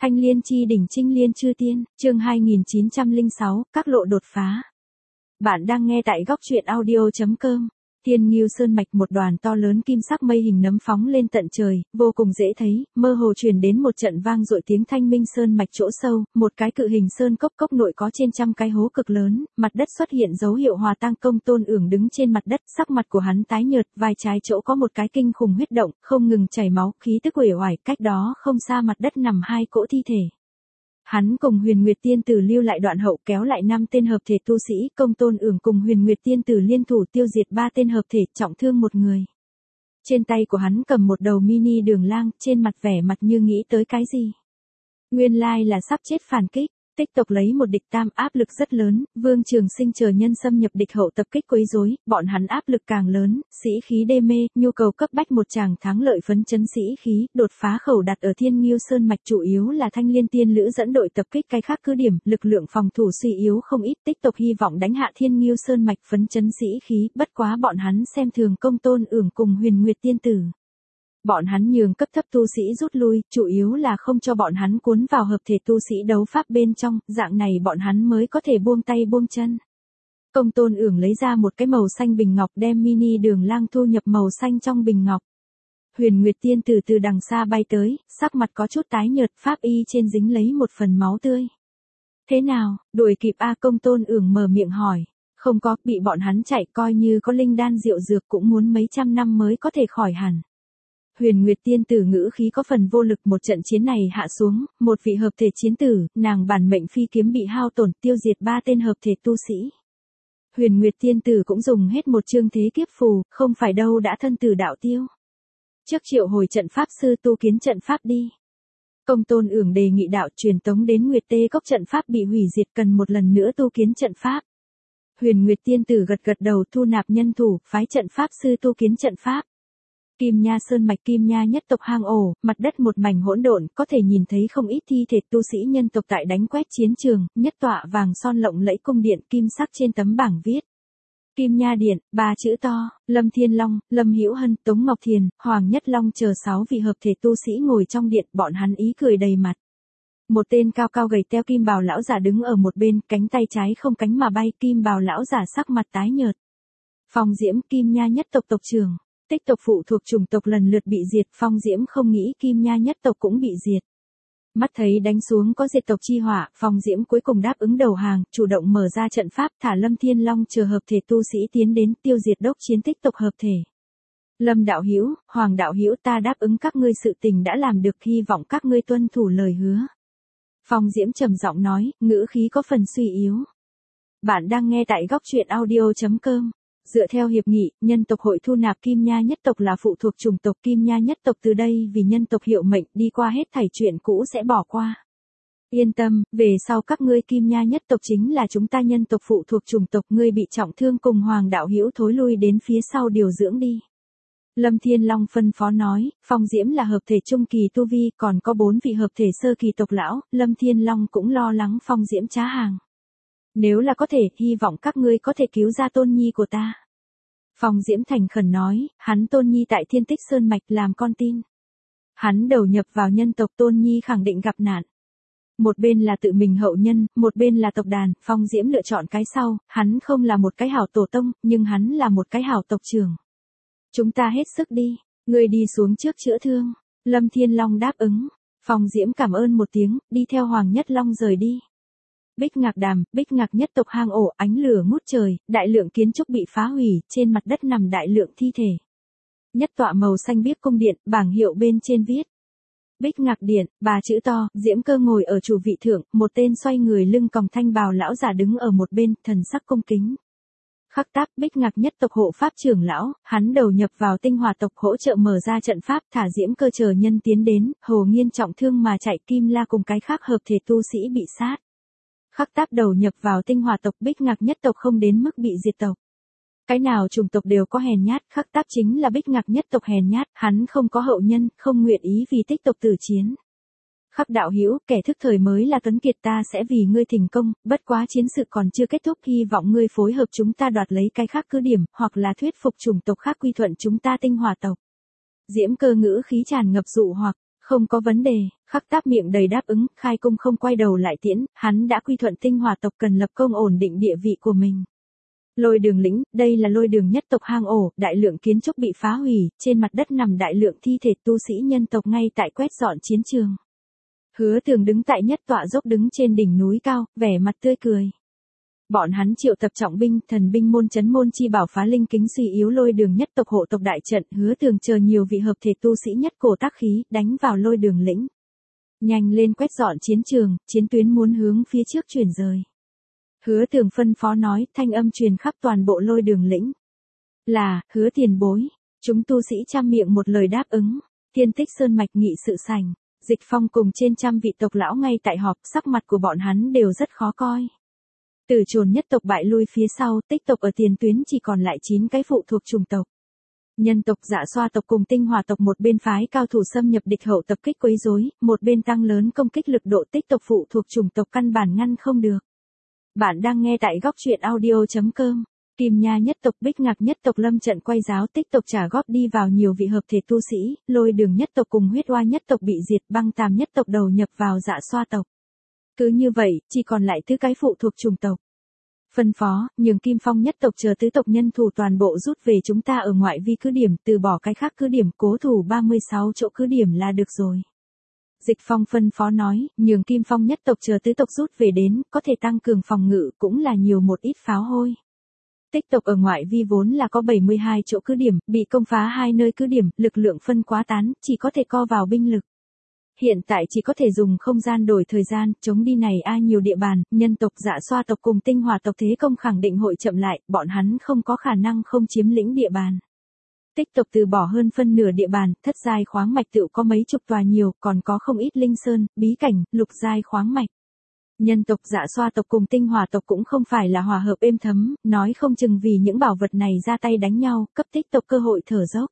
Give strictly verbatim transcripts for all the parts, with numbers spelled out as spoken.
Thanh Liên chi đỉnh Trinh Liên chư tiên, chương hai nghìn chín trăm lẻ sáu, các lộ đột phá. Bạn đang nghe tại góc truyện audio chấm com. Thiên Ngưu Sơn mạch, một đoàn to lớn kim sắc mây hình nấm phóng lên tận trời, vô cùng dễ thấy, mơ hồ truyền đến một trận vang dội tiếng Thanh Minh Sơn mạch chỗ sâu, một cái cự hình sơn cốc cốc nội có trên trăm cái hố cực lớn, mặt đất xuất hiện dấu hiệu hòa tan. Công Tôn Ưởng đứng trên mặt đất, sắc mặt của hắn tái nhợt, vai trái chỗ có một cái kinh khủng huyết động, không ngừng chảy máu, khí tức uể oải. Cách đó không xa mặt đất nằm hai cỗ thi thể. Hắn cùng Huyền Nguyệt Tiên Tử lưu lại đoạn hậu, kéo lại năm tên hợp thể tu sĩ. Công Tôn Ưởng cùng Huyền Nguyệt Tiên Tử liên thủ tiêu diệt ba tên hợp thể, trọng thương một người. Trên tay của hắn cầm một đầu mini đường lang, trên mặt vẻ mặt như nghĩ tới cái gì. Nguyên lai là sắp chết phản kích. Tích tộc lấy một địch tam, áp lực rất lớn. Vương Trường Sinh chờ nhân xâm nhập địch hậu tập kích quấy rối, bọn hắn áp lực càng lớn, sĩ khí đê mê, nhu cầu cấp bách một tràng thắng lợi phấn chấn sĩ khí. Đột phá khẩu đặt ở Thiên Ngưu Sơn mạch, chủ yếu là Thanh Liên tiên lữ dẫn đội tập kích cái khác cứ điểm, lực lượng phòng thủ suy yếu không ít. Tích tộc hy vọng đánh hạ Thiên Ngưu Sơn mạch, phấn chấn sĩ khí, bất quá bọn hắn xem thường Công Tôn Ưởng cùng Huyền Nguyệt Tiên Tử. Bọn hắn nhường cấp thấp tu sĩ rút lui, chủ yếu là không cho bọn hắn cuốn vào hợp thể tu sĩ đấu pháp bên trong, dạng này bọn hắn mới có thể buông tay buông chân. Công Tôn Ưởng lấy ra một cái màu xanh bình ngọc, đem mini đường lang thu nhập màu xanh trong bình ngọc. Huyền Nguyệt Tiên Tử từ đằng xa bay tới, sắc mặt có chút tái nhợt, pháp y trên dính lấy một phần máu tươi. Thế nào, đuổi kịp a? Công Tôn Ưởng mở miệng hỏi. Không có, bị bọn hắn chạy, coi như có linh đan diệu dược cũng muốn mấy trăm năm mới có thể khỏi hẳn. Huyền Nguyệt Tiên Tử ngữ khí có phần vô lực. Một trận chiến này hạ xuống, một vị hợp thể chiến tử, nàng bản mệnh phi kiếm bị hao tổn, tiêu diệt ba tên hợp thể tu sĩ. Huyền Nguyệt Tiên Tử cũng dùng hết một chương thế kiếp phù, không phải đâu đã thân tử đạo tiêu. Trước triệu hồi trận pháp sư tu kiến trận pháp đi. Công Tôn Ưởng đề nghị đạo truyền tống đến Nguyệt Tê Cốc, trận pháp bị hủy diệt, cần một lần nữa tu kiến trận pháp. Huyền Nguyệt Tiên Tử gật gật đầu, thu nạp nhân thủ, phái trận pháp sư tu kiến trận pháp. Kim Nha Sơn mạch, Kim Nha nhất tộc hang ổ, mặt đất một mảnh hỗn độn, có thể nhìn thấy không ít thi thể tu sĩ nhân tộc tại đánh quét chiến trường. Nhất tọa vàng son lộng lẫy cung điện kim sắc, trên tấm bảng viết Kim Nha Điện, ba chữ to. Lâm Thiên Long, Lâm Hữu Hân, Tống Ngọc Thiền, Hoàng Nhất Long chờ sáu vị hợp thể tu sĩ ngồi trong điện, bọn hắn ý cười đầy mặt. Một tên cao cao gầy teo kim bào lão giả đứng ở một bên, cánh tay trái không cánh mà bay. Kim bào lão giả sắc mặt tái nhợt. Phong Diễm, Kim Nha nhất tộc tộc trưởng. Tích tộc phụ thuộc chủng tộc lần lượt bị diệt, Phong Diễm không nghĩ Kim Nha nhất tộc cũng bị diệt. Mắt thấy đánh xuống có diệt tộc chi họa, Phong Diễm cuối cùng đáp ứng đầu hàng, chủ động mở ra trận pháp, thả Lâm Thiên Long chờ hợp thể tu sĩ tiến đến tiêu diệt đốc chiến tích tộc hợp thể. Lâm đạo hữu, Hoàng đạo hữu, ta đáp ứng các ngươi sự tình đã làm được, hy vọng các ngươi tuân thủ lời hứa. Phong Diễm trầm giọng nói, ngữ khí có phần suy yếu. Bạn đang nghe tại góc truyện audio chấm com. Dựa theo hiệp nghị, nhân tộc hội thu nạp Kim Nha nhất tộc là phụ thuộc chủng tộc. Kim Nha nhất tộc từ đây vì nhân tộc hiệu mệnh, đi qua hết thảy chuyện cũ sẽ bỏ qua. Yên tâm, về sau các ngươi Kim Nha nhất tộc chính là chúng ta nhân tộc phụ thuộc chủng tộc. Ngươi bị trọng thương cùng Hoàng đạo hữu thối lui đến phía sau điều dưỡng đi. Lâm Thiên Long phân phó nói. Phong Diễm là hợp thể trung kỳ tu vi, còn có bốn vị hợp thể sơ kỳ tộc lão. Lâm Thiên Long cũng lo lắng Phong Diễm trá hàng. Nếu là có thể, hy vọng các ngươi có thể cứu ra tôn nhi của ta. Phong Diễm thành khẩn nói, hắn tôn nhi tại Thiên Tích Sơn mạch làm con tin. Hắn đầu nhập vào nhân tộc, tôn nhi khẳng định gặp nạn. Một bên là tự mình hậu nhân, một bên là tộc đàn. Phong Diễm lựa chọn cái sau, hắn không là một cái hảo tổ tông, nhưng hắn là một cái hảo tộc trưởng. Chúng ta hết sức đi, ngươi đi xuống trước chữa thương. Lâm Thiên Long đáp ứng. Phong Diễm cảm ơn một tiếng, đi theo Hoàng Nhất Long rời đi. Bích Ngạc Đàm, Bích Ngạc nhất tộc hang ổ, ánh lửa ngút trời, đại lượng kiến trúc bị phá hủy, trên mặt đất nằm đại lượng thi thể. Nhất tọa màu xanh biếc cung điện, bảng hiệu bên trên viết Bích Ngạc Điện, ba chữ to. Diễm Cơ ngồi ở chủ vị thượng, một tên xoay người lưng còng thanh bào lão giả đứng ở một bên, thần sắc cung kính. Khắc tác, Bích Ngạc nhất tộc hộ pháp trưởng lão, hắn đầu nhập vào Tinh Hỏa tộc hỗ trợ mở ra trận pháp, thả Diễm Cơ chờ nhân tiến đến, Hồ Nghiên trọng thương mà chạy, Kim La cùng cái khác hợp thể tu sĩ bị sát. Khắc tác đầu nhập vào Tinh Hỏa tộc, Bích Ngạc nhất tộc không đến mức bị diệt tộc. Cái nào chủng tộc đều có hèn nhát, Khắc tác chính là Bích Ngạc nhất tộc hèn nhát, hắn không có hậu nhân, không nguyện ý vì tích tộc tử chiến. Khắc đạo hữu, kẻ thức thời mới là tuấn kiệt, ta sẽ vì ngươi thành công, bất quá chiến sự còn chưa kết thúc, hy vọng ngươi phối hợp chúng ta đoạt lấy cái khác cứ điểm, hoặc là thuyết phục chủng tộc khác quy thuận chúng ta Tinh Hỏa tộc. Diễm Cơ ngữ khí tràn ngập dụ hoặc, không có vấn đề, Khắc Táp miệng đầy đáp ứng, khai cung không quay đầu lại tiễn, hắn đã quy thuận Tinh Hòa tộc cần lập công ổn định địa vị của mình. Lôi Đường lĩnh, đây là Lôi Đường nhất tộc hang ổ, đại lượng kiến trúc bị phá hủy, trên mặt đất nằm đại lượng thi thể tu sĩ nhân tộc ngay tại quét dọn chiến trường. Hứa Tường đứng tại nhất tọa dốc đứng trên đỉnh núi cao, vẻ mặt tươi cười. Bọn hắn triệu tập trọng binh, thần binh môn chấn môn chi bảo phá linh kính suy yếu Lôi Đường nhất tộc hộ tộc đại trận, Hứa Tường chờ nhiều vị hợp thể tu sĩ nhất cổ tác khí, đánh vào Lôi Đường lĩnh. Nhanh lên quét dọn chiến trường, chiến tuyến muốn hướng phía trước chuyển rời. Hứa Tường phân phó nói, thanh âm truyền khắp toàn bộ Lôi Đường lĩnh. Là, Hứa tiền bối. Chúng tu sĩ trăm miệng một lời đáp ứng. Tiên Tích Sơn mạch nghị sự sảnh, Dịch Phong cùng trên trăm vị tộc lão ngay tại họp, sắc mặt của bọn hắn đều rất khó coi. Từ Chồn nhất tộc bại lui phía sau, Tích tộc ở tiền tuyến chỉ còn lại chín cái phụ thuộc chủng tộc. Nhân tộc Dạ Xoa tộc cùng Tinh Hòa tộc một bên phái cao thủ xâm nhập địch hậu tập kích quấy rối, một bên tăng lớn công kích lực độ, Tích tộc phụ thuộc chủng tộc căn bản ngăn không được. Bạn đang nghe tại góc truyện audio chấm com. Kim Nha nhất tộc Bích Ngạc nhất tộc lâm trận quay giáo, Tích tộc trả góp đi vào nhiều vị hợp thể tu sĩ, Lôi Đường nhất tộc cùng Huyết Oa nhất tộc bị diệt, Băng Tàm nhất tộc đầu nhập vào Dạ Xoa tộc. Cứ như vậy, chỉ còn lại tứ cái phụ thuộc chủng tộc. Phân phó, nhường Kim Phong nhất tộc chờ tứ tộc nhân thủ toàn bộ rút về chúng ta ở ngoại vi cứ điểm, từ bỏ cái khác cứ điểm, cố thủ ba mươi sáu chỗ cứ điểm là được rồi. Dịch Phong phân phó nói, nhường Kim Phong nhất tộc chờ tứ tộc rút về đến, có thể tăng cường phòng ngự, cũng là nhiều một ít pháo hôi. Tích tộc ở ngoại vi vốn là có bảy mươi hai chỗ cứ điểm, bị công phá hai nơi cứ điểm, lực lượng phân quá tán, chỉ có thể co vào binh lực. Hiện tại chỉ có thể dùng không gian đổi thời gian, chống đi này ai nhiều địa bàn, nhân tộc Dạ Xoa tộc cùng Tinh Hòa tộc thế công khẳng định hội chậm lại, bọn hắn không có khả năng không chiếm lĩnh địa bàn. Tích tộc từ bỏ hơn phân nửa địa bàn, thất giai khoáng mạch tựu có mấy chục tòa nhiều, còn có không ít linh sơn, bí cảnh, lục giai khoáng mạch. Nhân tộc Dạ Xoa tộc cùng Tinh Hòa tộc cũng không phải là hòa hợp êm thấm, nói không chừng vì những bảo vật này ra tay đánh nhau, cấp Tích tộc cơ hội thở dốc.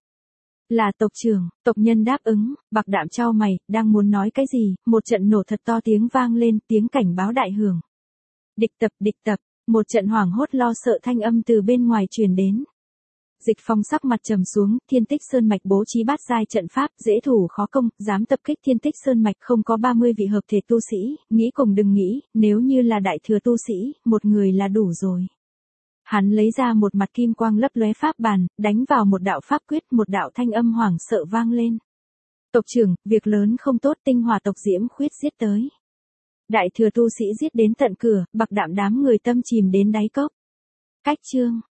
Là tộc trưởng, tộc nhân đáp ứng, Bạc Đạm chau mày, đang muốn nói cái gì, một trận nổ thật to tiếng vang lên, tiếng cảnh báo đại hưởng. Địch tập, địch tập, một trận hoảng hốt lo sợ thanh âm từ bên ngoài truyền đến. Dịch Phong sắc mặt trầm xuống, Thiên Tích Sơn mạch bố trí bát giai trận pháp, dễ thủ khó công, dám tập kích Thiên Tích Sơn mạch không có ba mươi vị hợp thể tu sĩ, nghĩ cùng đừng nghĩ, nếu như là đại thừa tu sĩ, một người là đủ rồi. Hắn lấy ra một mặt kim quang lấp lóe pháp bàn, đánh vào một đạo pháp quyết, một đạo thanh âm hoảng sợ vang lên. Tộc trưởng, việc lớn không tốt, Tinh Hòa tộc Diễm Khuyết giết tới. Đại thừa tu sĩ giết đến tận cửa, Bạc Đạm đám người tâm chìm đến đáy cốc. Cách chương,